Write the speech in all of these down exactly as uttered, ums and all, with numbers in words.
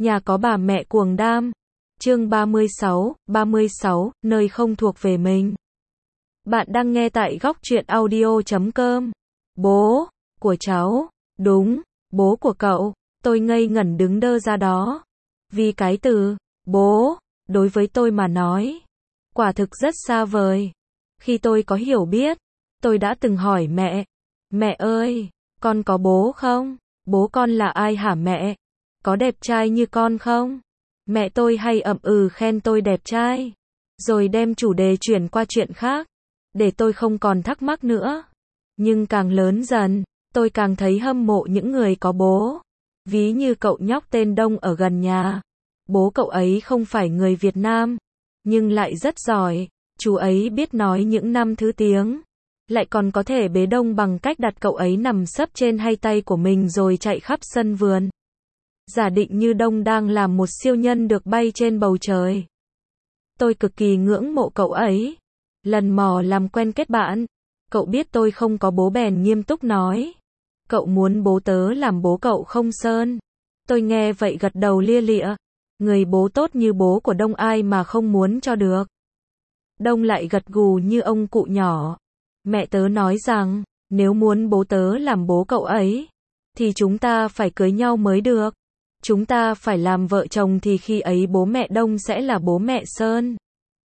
Nhà có bà mẹ cuồng đam. Chương ba mươi sáu, ba mươi sáu, nơi không thuộc về mình. Bạn đang nghe tại góc truyện audio chấm com. Bố của cháu, đúng, bố của cậu. Tôi ngây ngẩn đứng đơ ra đó. Vì cái từ bố đối với tôi mà nói, quả thực rất xa vời. Khi tôi có hiểu biết, tôi đã từng hỏi mẹ, mẹ ơi, con có bố không? Bố con là ai hả mẹ? Có đẹp trai như con không? Mẹ tôi hay ậm ừ khen tôi đẹp trai, rồi đem chủ đề chuyển qua chuyện khác, để tôi không còn thắc mắc nữa. Nhưng càng lớn dần, tôi càng thấy hâm mộ những người có bố. Ví như cậu nhóc tên Đông ở gần nhà. Bố cậu ấy không phải người Việt Nam, nhưng lại rất giỏi. Chú ấy biết nói những năm thứ tiếng, lại còn có thể bế Đông bằng cách đặt cậu ấy nằm sấp trên hai tay của mình rồi chạy khắp sân vườn. Giả định như Đông đang là một siêu nhân được bay trên bầu trời. Tôi cực kỳ ngưỡng mộ cậu ấy. Lần mò làm quen kết bạn, cậu biết tôi không có bố bèn nghiêm túc nói, cậu muốn bố tớ làm bố cậu không Sơn? Tôi nghe vậy gật đầu lia lịa. Người bố tốt như bố của Đông ai mà không muốn cho được. Đông lại gật gù như ông cụ nhỏ. Mẹ tớ nói rằng, nếu muốn bố tớ làm bố cậu ấy, thì chúng ta phải cưới nhau mới được. Chúng ta phải làm vợ chồng thì khi ấy bố mẹ Đông sẽ là bố mẹ Sơn.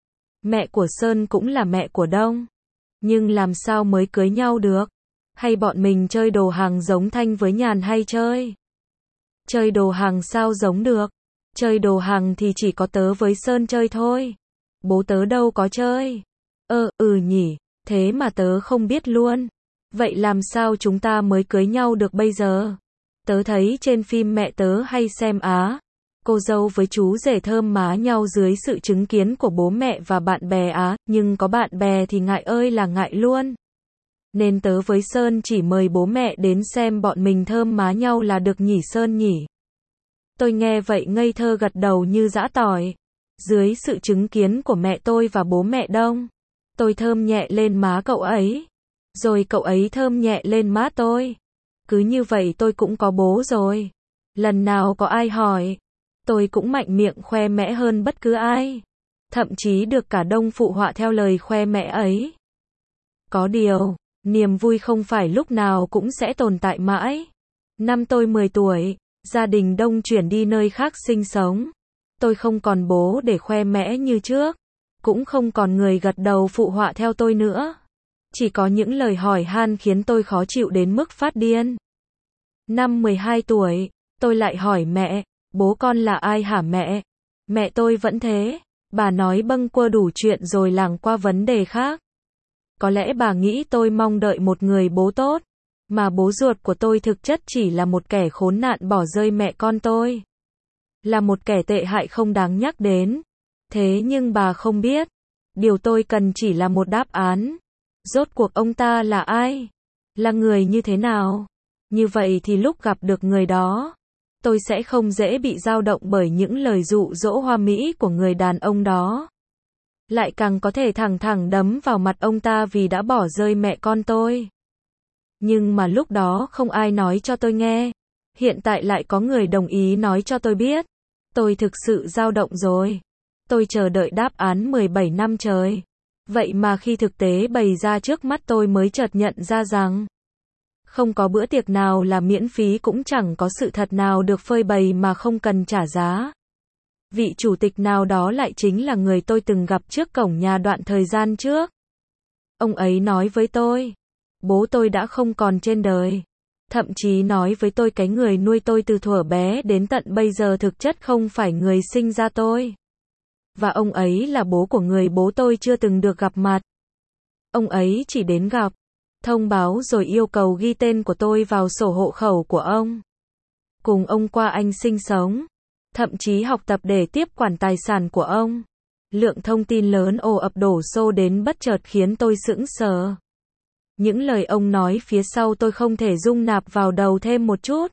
Mẹ của Sơn cũng là mẹ của Đông. Nhưng làm sao mới cưới nhau được? Hay bọn mình chơi đồ hàng giống Thanh với Nhàn hay chơi? Chơi đồ hàng sao giống được? Chơi đồ hàng thì chỉ có tớ với Sơn chơi thôi. Bố tớ đâu có chơi. Ơ, ừ nhỉ, thế mà tớ không biết luôn. Vậy làm sao chúng ta mới cưới nhau được bây giờ? Tớ thấy trên phim mẹ tớ hay xem á, cô dâu với chú rể thơm má nhau dưới sự chứng kiến của bố mẹ và bạn bè á, nhưng có bạn bè thì ngại ơi là ngại luôn. Nên tớ với Sơn chỉ mời bố mẹ đến xem bọn mình thơm má nhau là được nhỉ Sơn nhỉ. Tôi nghe vậy ngây thơ gật đầu như giã tỏi. Dưới sự chứng kiến của mẹ tôi và bố mẹ Đông, tôi thơm nhẹ lên má cậu ấy, rồi cậu ấy thơm nhẹ lên má tôi. Cứ như vậy tôi cũng có bố rồi. Lần nào có ai hỏi, tôi cũng mạnh miệng khoe mẽ hơn bất cứ ai. Thậm chí được cả Đông phụ họa theo lời khoe mẽ ấy. Có điều, niềm vui không phải lúc nào cũng sẽ tồn tại mãi. Năm tôi mười tuổi, gia đình Đông chuyển đi nơi khác sinh sống. Tôi không còn bố để khoe mẽ như trước, cũng không còn người gật đầu phụ họa theo tôi nữa. Chỉ có những lời hỏi han khiến tôi khó chịu đến mức phát điên. Năm mười hai tuổi, tôi lại hỏi mẹ, bố con là ai hả mẹ? Mẹ tôi vẫn thế, bà nói bâng quơ đủ chuyện rồi lảng qua vấn đề khác. Có lẽ bà nghĩ tôi mong đợi một người bố tốt, mà bố ruột của tôi thực chất chỉ là một kẻ khốn nạn bỏ rơi mẹ con tôi. Là một kẻ tệ hại không đáng nhắc đến. Thế nhưng bà không biết, điều tôi cần chỉ là một đáp án. Rốt cuộc ông ta là ai? Là người như thế nào? Như vậy thì lúc gặp được người đó, tôi sẽ không dễ bị dao động bởi những lời dụ dỗ hoa mỹ của người đàn ông đó. Lại càng có thể thẳng thẳng đấm vào mặt ông ta vì đã bỏ rơi mẹ con tôi. Nhưng mà lúc đó không ai nói cho tôi nghe. Hiện tại lại có người đồng ý nói cho tôi biết. Tôi thực sự dao động rồi. Tôi chờ đợi đáp án mười bảy năm trời. Vậy mà khi thực tế bày ra trước mắt tôi mới chợt nhận ra rằng không có bữa tiệc nào là miễn phí, cũng chẳng có sự thật nào được phơi bày mà không cần trả giá. Vị chủ tịch nào đó lại chính là người tôi từng gặp trước cổng nhà đoạn thời gian trước. Ông ấy nói với tôi, bố tôi đã không còn trên đời. Thậm chí nói với tôi cái người nuôi tôi từ thuở bé đến tận bây giờ thực chất không phải người sinh ra tôi. Và ông ấy là bố của người bố tôi chưa từng được gặp mặt. Ông ấy chỉ đến gặp, thông báo rồi yêu cầu ghi tên của tôi vào sổ hộ khẩu của ông. Cùng ông qua Anh sinh sống, thậm chí học tập để tiếp quản tài sản của ông. Lượng thông tin lớn ồ ập đổ xô đến bất chợt khiến tôi sững sờ. Những lời ông nói phía sau tôi không thể dung nạp vào đầu thêm một chút.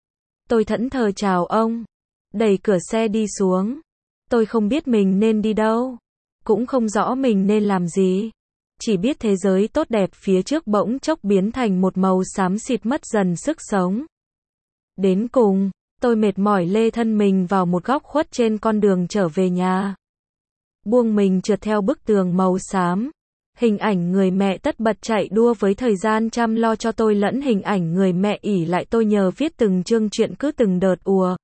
Tôi thẫn thờ chào ông, đẩy cửa xe đi xuống. Tôi không biết mình nên đi đâu, cũng không rõ mình nên làm gì. Chỉ biết thế giới tốt đẹp phía trước bỗng chốc biến thành một màu xám xịt mất dần sức sống. Đến cùng, Tôi mệt mỏi lê thân mình vào một góc khuất trên con đường trở về nhà. Buông mình trượt theo bức tường màu xám. Hình ảnh người mẹ tất bật chạy đua với thời gian chăm lo cho tôi lẫn hình ảnh người mẹ ỷ lại tôi nhờ viết từng chương truyện cứ từng đợt ùa.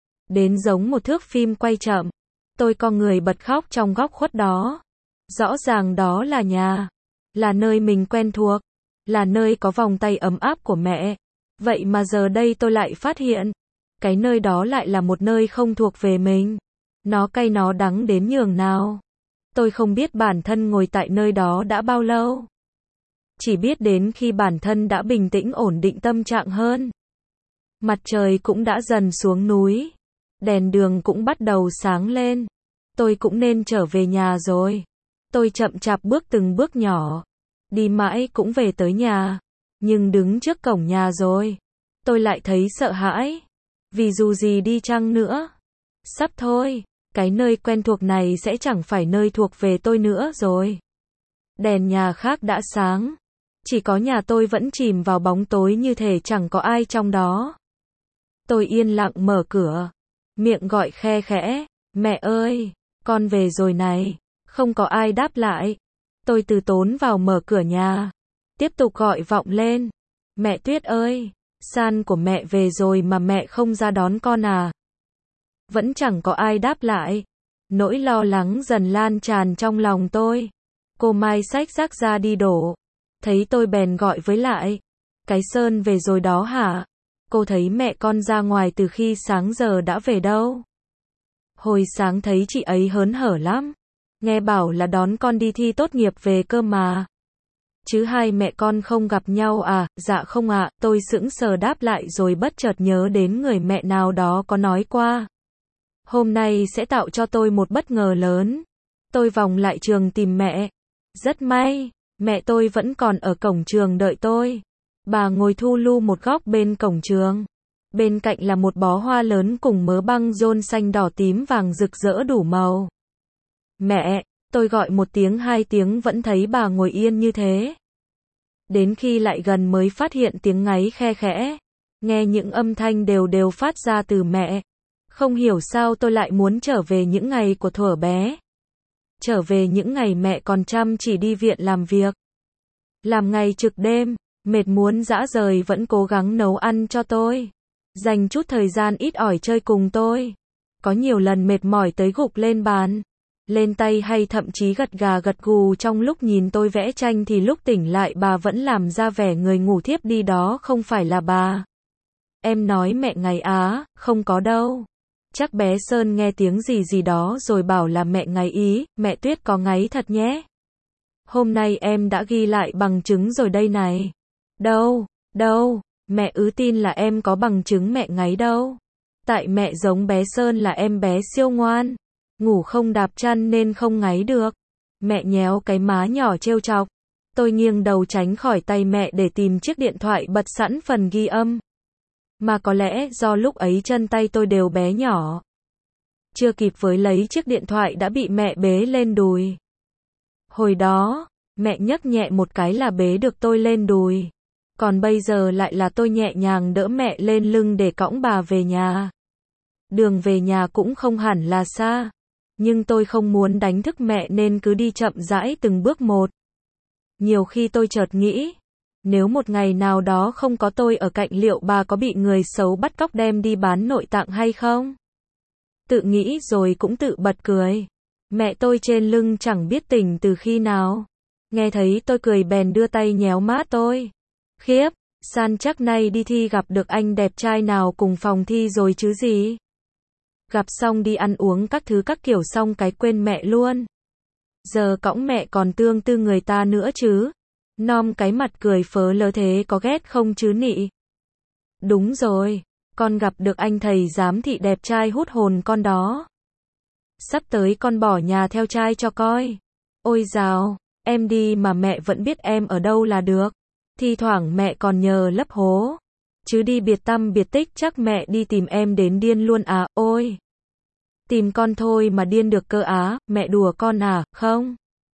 Đến giống một thước phim quay chậm. Tôi co người bật khóc trong góc khuất đó. Rõ ràng đó là nhà. Là nơi mình quen thuộc. Là nơi có vòng tay ấm áp của mẹ. Vậy mà giờ đây tôi lại phát hiện. Cái nơi đó lại là một nơi không thuộc về mình. Nó cay nó đắng đến nhường nào. Tôi không biết bản thân ngồi tại nơi đó đã bao lâu. Chỉ biết đến khi bản thân đã bình tĩnh ổn định tâm trạng hơn. Mặt trời cũng đã dần xuống núi. Đèn đường cũng bắt đầu sáng lên. Tôi cũng nên trở về nhà rồi. Tôi chậm chạp bước từng bước nhỏ. Đi mãi cũng về tới nhà. Nhưng đứng trước cổng nhà rồi. Tôi lại thấy sợ hãi. Vì dù gì đi chăng nữa. Sắp thôi. Cái nơi quen thuộc này sẽ chẳng phải nơi thuộc về tôi nữa rồi. Đèn nhà khác đã sáng. Chỉ có nhà tôi vẫn chìm vào bóng tối như thể chẳng có ai trong đó. Tôi yên lặng mở cửa. Miệng gọi khe khẽ. Mẹ ơi, con về rồi này. Không có ai đáp lại. Tôi từ tốn vào mở cửa nhà. Tiếp tục gọi vọng lên. Mẹ Tuyết ơi, san của mẹ về rồi mà mẹ không ra đón con à? Vẫn chẳng có ai đáp lại. Nỗi lo lắng dần lan tràn trong lòng tôi. Cô Mai xách rác ra đi đổ. Thấy tôi bèn gọi với lại. Cái Sơn về rồi đó hả? Cô thấy mẹ con ra ngoài từ khi sáng giờ đã về đâu? Hồi sáng thấy chị ấy hớn hở lắm. Nghe bảo là đón con đi thi tốt nghiệp về cơ mà. Chứ hai mẹ con không gặp nhau à? Dạ không ạ. Tôi sững sờ đáp lại rồi bất chợt nhớ đến người mẹ nào đó có nói qua. Hôm nay sẽ tạo cho tôi một bất ngờ lớn. Tôi vòng lại trường tìm mẹ. Rất may, mẹ tôi vẫn còn ở cổng trường đợi tôi. Bà ngồi thu lu một góc bên cổng trường. Bên cạnh là một bó hoa lớn cùng mớ băng rôn xanh đỏ tím vàng rực rỡ đủ màu. Mẹ, tôi gọi một tiếng hai tiếng vẫn thấy bà ngồi yên như thế. Đến khi lại gần mới phát hiện tiếng ngáy khe khẽ. Nghe những âm thanh đều đều phát ra từ mẹ. Không hiểu sao tôi lại muốn trở về những ngày của thuở bé. Trở về những ngày mẹ còn chăm chỉ đi viện làm việc. Làm ngày trực đêm, mệt muốn rã rời vẫn cố gắng nấu ăn cho tôi. Dành chút thời gian ít ỏi chơi cùng tôi. Có nhiều lần mệt mỏi tới gục lên bàn. Lên tay hay thậm chí gật gà gật gù trong lúc nhìn tôi vẽ tranh thì lúc tỉnh lại bà vẫn làm ra vẻ người ngủ thiếp đi đó không phải là bà. Em nói mẹ ngáy á, không có đâu. Chắc bé Sơn nghe tiếng gì gì đó rồi bảo là mẹ ngáy ý, mẹ Tuyết có ngáy thật nhé. Hôm nay em đã ghi lại bằng chứng rồi đây này. Đâu, đâu, mẹ ứ tin là em có bằng chứng mẹ ngáy đâu. Tại mẹ giống bé Sơn là em bé siêu ngoan. Ngủ không đạp chăn nên không ngáy được. Mẹ nhéo cái má nhỏ trêu chọc. Tôi nghiêng đầu tránh khỏi tay mẹ để tìm chiếc điện thoại bật sẵn phần ghi âm. Mà có lẽ do lúc ấy chân tay tôi đều bé nhỏ. Chưa kịp với lấy chiếc điện thoại đã bị mẹ bế lên đùi. Hồi đó, mẹ nhấc nhẹ một cái là bế được tôi lên đùi. Còn bây giờ lại là tôi nhẹ nhàng đỡ mẹ lên lưng để cõng bà về nhà. Đường về nhà cũng không hẳn là xa. Nhưng tôi không muốn đánh thức mẹ nên cứ đi chậm rãi từng bước một. Nhiều khi tôi chợt nghĩ, nếu một ngày nào đó không có tôi ở cạnh liệu bà có bị người xấu bắt cóc đem đi bán nội tạng hay không? Tự nghĩ rồi cũng tự bật cười. Mẹ tôi trên lưng chẳng biết tỉnh từ khi nào. Nghe thấy tôi cười bèn đưa tay nhéo má tôi. Khiếp, San chắc nay đi thi gặp được anh đẹp trai nào cùng phòng thi rồi chứ gì? Gặp xong đi ăn uống các thứ các kiểu xong cái quên mẹ luôn. Giờ cõng mẹ còn tương tư người ta nữa chứ. Nom cái mặt cười phớ lớ thế có ghét không chứ nị? Đúng rồi, con gặp được anh thầy giám thị đẹp trai hút hồn con đó. Sắp tới con bỏ nhà theo trai cho coi. Ôi dào, em đi mà mẹ vẫn biết em ở đâu là được. Thi thoảng mẹ còn nhờ lấp hố. Chứ đi biệt tăm biệt tích chắc mẹ đi tìm em đến điên luôn à, ôi. Tìm con thôi mà điên được cơ á, mẹ đùa con à, không?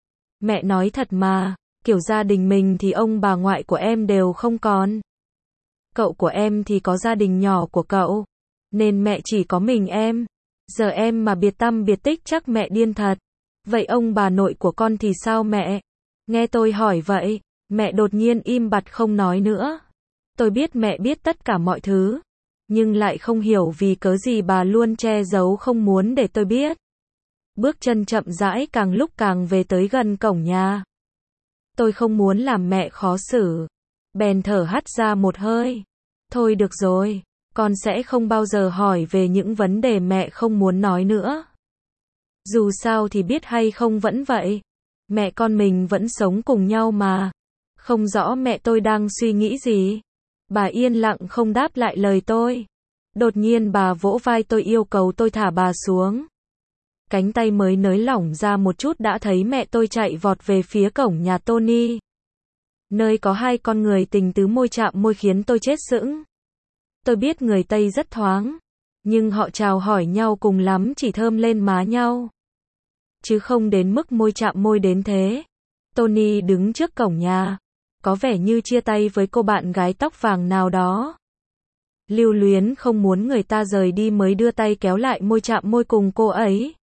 Mẹ nói thật mà, kiểu gia đình mình thì ông bà ngoại của em đều không còn. Cậu của em thì có gia đình nhỏ của cậu. nên mẹ chỉ có mình em. Giờ em mà biệt tăm biệt tích chắc mẹ điên thật. Vậy ông bà nội của con thì sao mẹ? Nghe tôi hỏi vậy, mẹ đột nhiên im bặt không nói nữa. Tôi biết mẹ biết tất cả mọi thứ, nhưng lại không hiểu vì cớ gì bà luôn che giấu không muốn để tôi biết. Bước chân chậm rãi càng lúc càng về tới gần cổng nhà. Tôi không muốn làm mẹ khó xử, bèn thở hắt ra một hơi. Thôi được rồi, con sẽ không bao giờ hỏi về những vấn đề mẹ không muốn nói nữa. Dù sao thì biết hay không vẫn vậy. Mẹ con mình vẫn sống cùng nhau mà. Không rõ mẹ tôi đang suy nghĩ gì. Bà yên lặng không đáp lại lời tôi. Đột nhiên bà vỗ vai tôi yêu cầu tôi thả bà xuống. Cánh tay mới nới lỏng ra một chút đã thấy mẹ tôi chạy vọt về phía cổng nhà Tony. Nơi có hai con người tình tứ môi chạm môi khiến tôi chết sững. Tôi biết người Tây rất thoáng, nhưng họ chào hỏi nhau cùng lắm chỉ thơm lên má nhau, chứ không đến mức môi chạm môi đến thế. Tony đứng trước cổng nhà, có vẻ như chia tay với cô bạn gái tóc vàng nào đó. Lưu luyến không muốn người ta rời đi mới đưa tay kéo lại môi chạm môi cùng cô ấy.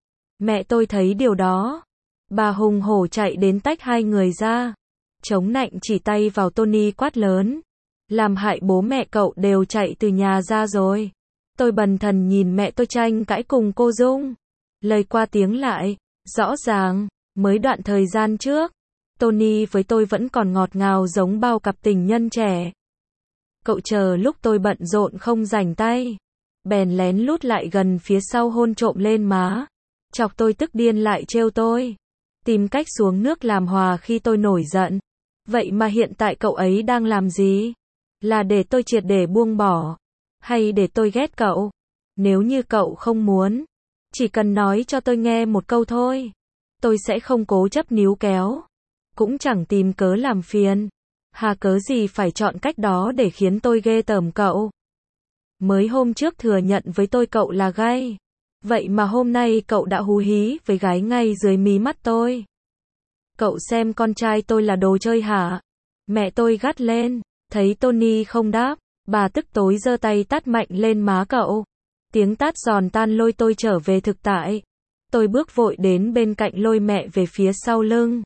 Mẹ tôi thấy điều đó. Bà hùng hổ chạy đến tách hai người ra. Chống nạnh chỉ tay vào Tony quát lớn. Làm hại bố mẹ cậu đều chạy từ nhà ra rồi. Tôi bần thần nhìn mẹ tôi tranh cãi cùng cô Dung. Lời qua tiếng lại. Rõ ràng, mới đoạn thời gian trước, Tony với tôi vẫn còn ngọt ngào giống bao cặp tình nhân trẻ. Cậu chờ lúc tôi bận rộn không rảnh tay, bèn lén lút lại gần phía sau hôn trộm lên má. Chọc tôi tức điên lại trêu tôi. Tìm cách xuống nước làm hòa khi tôi nổi giận. Vậy mà hiện tại cậu ấy đang làm gì? Là để tôi triệt để buông bỏ? Hay để tôi ghét cậu? Nếu như cậu không muốn, chỉ cần nói cho tôi nghe một câu thôi. Tôi sẽ không cố chấp níu kéo. Cũng chẳng tìm cớ làm phiền. Hà cớ gì phải chọn cách đó để khiến tôi ghê tởm cậu? Mới hôm trước thừa nhận với tôi cậu là gay. Vậy mà hôm nay cậu đã hú hí với gái ngay dưới mí mắt tôi. Cậu xem con trai tôi là đồ chơi hả? Mẹ tôi gắt lên. Thấy Tony không đáp, bà tức tối giơ tay tát mạnh lên má cậu. Tiếng tát giòn tan lôi tôi trở về thực tại. Tôi bước vội đến bên cạnh lôi mẹ về phía sau lưng.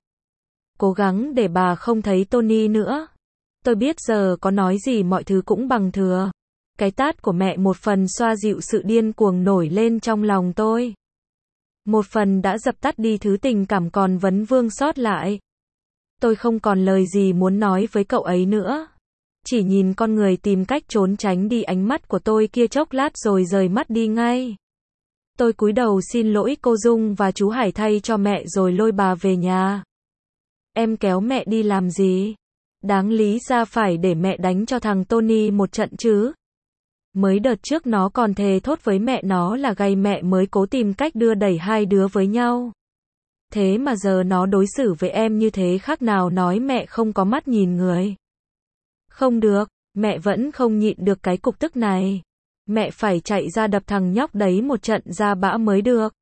Cố gắng để bà không thấy Tony nữa. Tôi biết giờ có nói gì mọi thứ cũng bằng thừa. Cái tát của mẹ một phần xoa dịu sự điên cuồng nổi lên trong lòng tôi. Một phần đã dập tắt đi thứ tình cảm còn vấn vương sót lại. Tôi không còn lời gì muốn nói với cậu ấy nữa. Chỉ nhìn con người tìm cách trốn tránh đi ánh mắt của tôi kia chốc lát rồi rời mắt đi ngay. Tôi cúi đầu xin lỗi cô Dung và chú Hải thay cho mẹ rồi lôi bà về nhà. Em kéo mẹ đi làm gì? Đáng lý ra phải để mẹ đánh cho thằng Tony một trận chứ. Mới đợt trước nó còn thề thốt với mẹ nó là gay mẹ mới cố tìm cách đưa đẩy hai đứa với nhau. Thế mà giờ nó đối xử với em như thế khác nào nói mẹ không có mắt nhìn người. Không được, mẹ vẫn không nhịn được cái cục tức này. Mẹ phải chạy ra đập thằng nhóc đấy một trận ra bã mới được.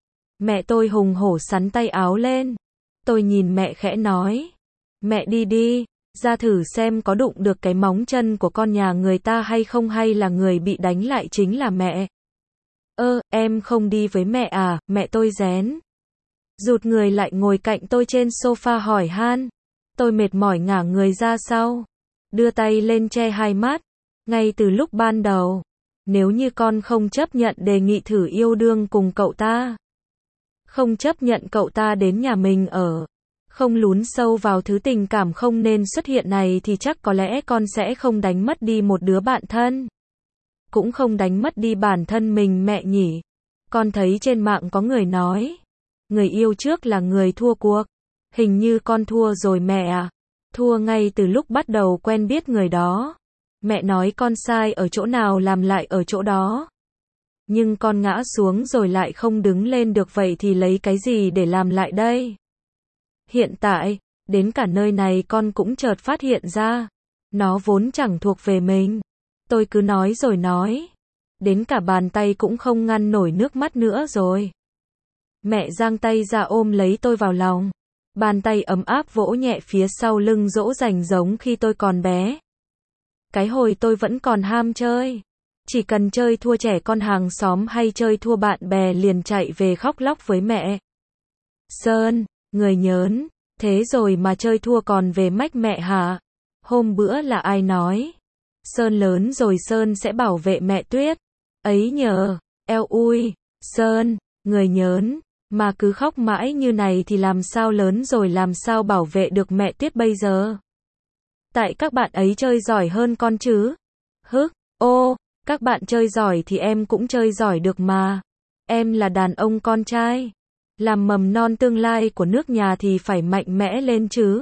Mẹ tôi hùng hổ sắn tay áo lên. Tôi nhìn mẹ khẽ nói. Mẹ đi đi, ra thử xem có đụng được cái móng chân của con nhà người ta hay không hay là người bị đánh lại chính là mẹ. Ơ, em không đi với mẹ à, mẹ tôi rén. Rụt người lại ngồi cạnh tôi trên sofa hỏi han. Tôi mệt mỏi ngả người ra sau. Đưa tay lên che hai mắt. Ngay từ lúc ban đầu, nếu như con không chấp nhận đề nghị thử yêu đương cùng cậu ta, không chấp nhận cậu ta đến nhà mình ở, không lún sâu vào thứ tình cảm không nên xuất hiện này thì chắc có lẽ con sẽ không đánh mất đi một đứa bạn thân. Cũng không đánh mất đi bản thân mình mẹ nhỉ. Con thấy trên mạng có người nói, người yêu trước là người thua cuộc. Hình như con thua rồi mẹ à. Thua ngay từ lúc bắt đầu quen biết người đó. Mẹ nói con sai ở chỗ nào làm lại ở chỗ đó. Nhưng con ngã xuống rồi lại không đứng lên được vậy thì lấy cái gì để làm lại đây? Hiện tại, đến cả nơi này con cũng chợt phát hiện ra. Nó vốn chẳng thuộc về mình. Tôi cứ nói rồi nói. Đến cả bàn tay cũng không ngăn nổi nước mắt nữa rồi. Mẹ giang tay ra ôm lấy tôi vào lòng. Bàn tay ấm áp vỗ nhẹ phía sau lưng dỗ dành giống khi tôi còn bé. Cái hồi tôi vẫn còn ham chơi. Chỉ cần chơi thua trẻ con hàng xóm hay chơi thua bạn bè liền chạy về khóc lóc với mẹ. Sơn, người nhớn, thế rồi mà chơi thua còn về mách mẹ hả? Hôm bữa là ai nói? Sơn lớn rồi Sơn sẽ bảo vệ mẹ Tuyết. Ấy nhờ, eo ui, Sơn, người nhớn, mà cứ khóc mãi như này thì làm sao lớn rồi làm sao bảo vệ được mẹ Tuyết bây giờ? Tại các bạn ấy chơi giỏi hơn con chứ? Hức, ô, các bạn chơi giỏi thì em cũng chơi giỏi được mà. Em là đàn ông con trai. Làm mầm non tương lai của nước nhà thì phải mạnh mẽ lên chứ.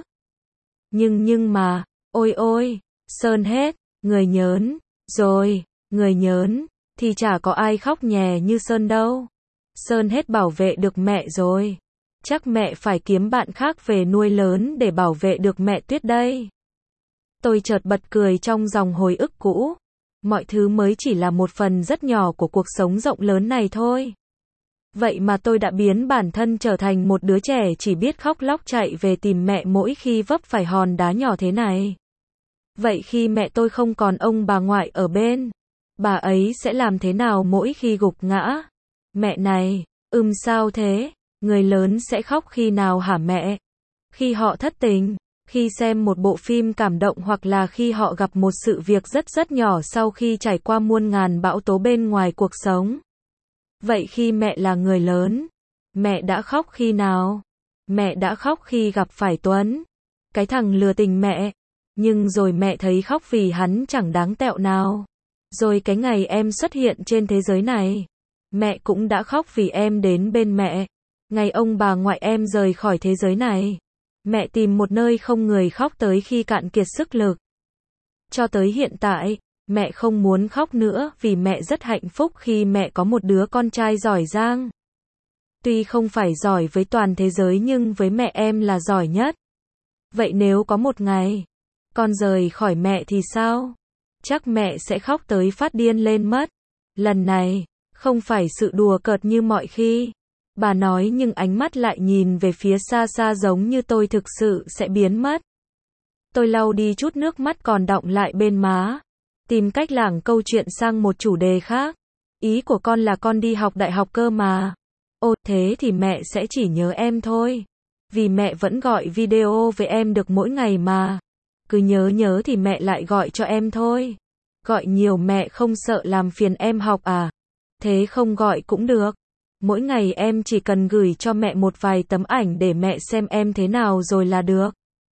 Nhưng nhưng mà, ôi ôi, Sơn hết, người nhớn, rồi, người nhớn, thì chả có ai khóc nhè như Sơn đâu. Sơn hết bảo vệ được mẹ rồi. Chắc mẹ phải kiếm bạn khác về nuôi lớn để bảo vệ được mẹ Tuyết đây. Tôi chợt bật cười trong dòng hồi ức cũ. Mọi thứ mới chỉ là một phần rất nhỏ của cuộc sống rộng lớn này thôi. Vậy mà tôi đã biến bản thân trở thành một đứa trẻ chỉ biết khóc lóc chạy về tìm mẹ mỗi khi vấp phải hòn đá nhỏ thế này. Vậy khi mẹ tôi không còn ông bà ngoại ở bên, bà ấy sẽ làm thế nào mỗi khi gục ngã? Mẹ này, ừm sao thế? Người lớn sẽ khóc khi nào hả mẹ? Khi họ thất tình, khi xem một bộ phim cảm động hoặc là khi họ gặp một sự việc rất rất nhỏ sau khi trải qua muôn ngàn bão tố bên ngoài cuộc sống. Vậy khi mẹ là người lớn, mẹ đã khóc khi nào? Mẹ đã khóc khi gặp phải Tuấn, cái thằng lừa tình mẹ. Nhưng rồi mẹ thấy khóc vì hắn chẳng đáng tẹo nào. Rồi cái ngày em xuất hiện trên thế giới này, mẹ cũng đã khóc vì em đến bên mẹ. Ngày ông bà ngoại em rời khỏi thế giới này, mẹ tìm một nơi không người khóc tới khi cạn kiệt sức lực. Cho tới hiện tại, mẹ không muốn khóc nữa vì mẹ rất hạnh phúc khi mẹ có một đứa con trai giỏi giang. Tuy không phải giỏi với toàn thế giới nhưng với mẹ em là giỏi nhất. Vậy nếu có một ngày, con rời khỏi mẹ thì sao? Chắc mẹ sẽ khóc tới phát điên lên mất. Lần này, không phải sự đùa cợt như mọi khi. Bà nói nhưng ánh mắt lại nhìn về phía xa xa giống như tôi thực sự sẽ biến mất. Tôi lau đi chút nước mắt còn đọng lại bên má. Tìm cách lảng câu chuyện sang một chủ đề khác. Ý của con là con đi học đại học cơ mà. Ồ, thế thì mẹ sẽ chỉ nhớ em thôi. Vì mẹ vẫn gọi video với em được mỗi ngày mà. Cứ nhớ nhớ thì mẹ lại gọi cho em thôi. Gọi nhiều mẹ không sợ làm phiền em học à? Thế không gọi cũng được. Mỗi ngày em chỉ cần gửi cho mẹ một vài tấm ảnh để mẹ xem em thế nào rồi là được.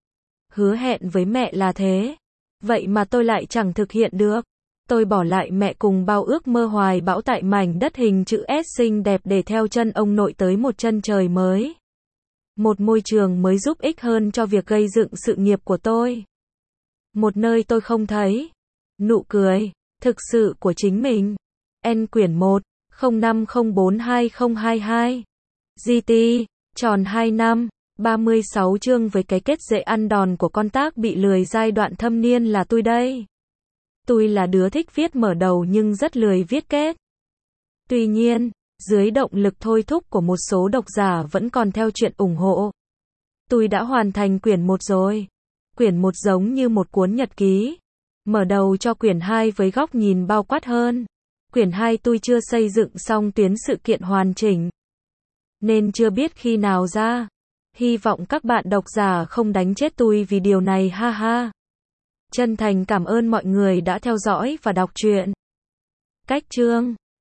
Hứa hẹn với mẹ là thế. Vậy mà tôi lại chẳng thực hiện được. Tôi bỏ lại mẹ cùng bao ước mơ hoài bão tại mảnh đất hình chữ S xinh đẹp để theo chân ông nội tới một chân trời mới. Một môi trường mới giúp ích hơn cho việc gây dựng sự nghiệp của tôi. Một nơi tôi không thấy nụ cười thực sự của chính mình. N quyển một, không năm không bốn hai không hai hai. giê tê, tròn hai năm, ba mươi sáu chương với cái kết dễ ăn đòn của con tác bị lười giai đoạn thâm niên là tôi đây. Tôi là đứa thích viết mở đầu nhưng rất lười viết kết. Tuy nhiên, dưới động lực thôi thúc của một số độc giả vẫn còn theo chuyện ủng hộ. Tôi đã hoàn thành quyển một rồi. Quyển một giống như một cuốn nhật ký. Mở đầu cho quyển hai với góc nhìn bao quát hơn. Quyển hai tôi chưa xây dựng xong tuyến sự kiện hoàn chỉnh. Nên chưa biết khi nào ra. Hy vọng các bạn độc giả không đánh chết tôi vì điều này ha ha. Chân thành cảm ơn mọi người đã theo dõi và đọc truyện. Cách chương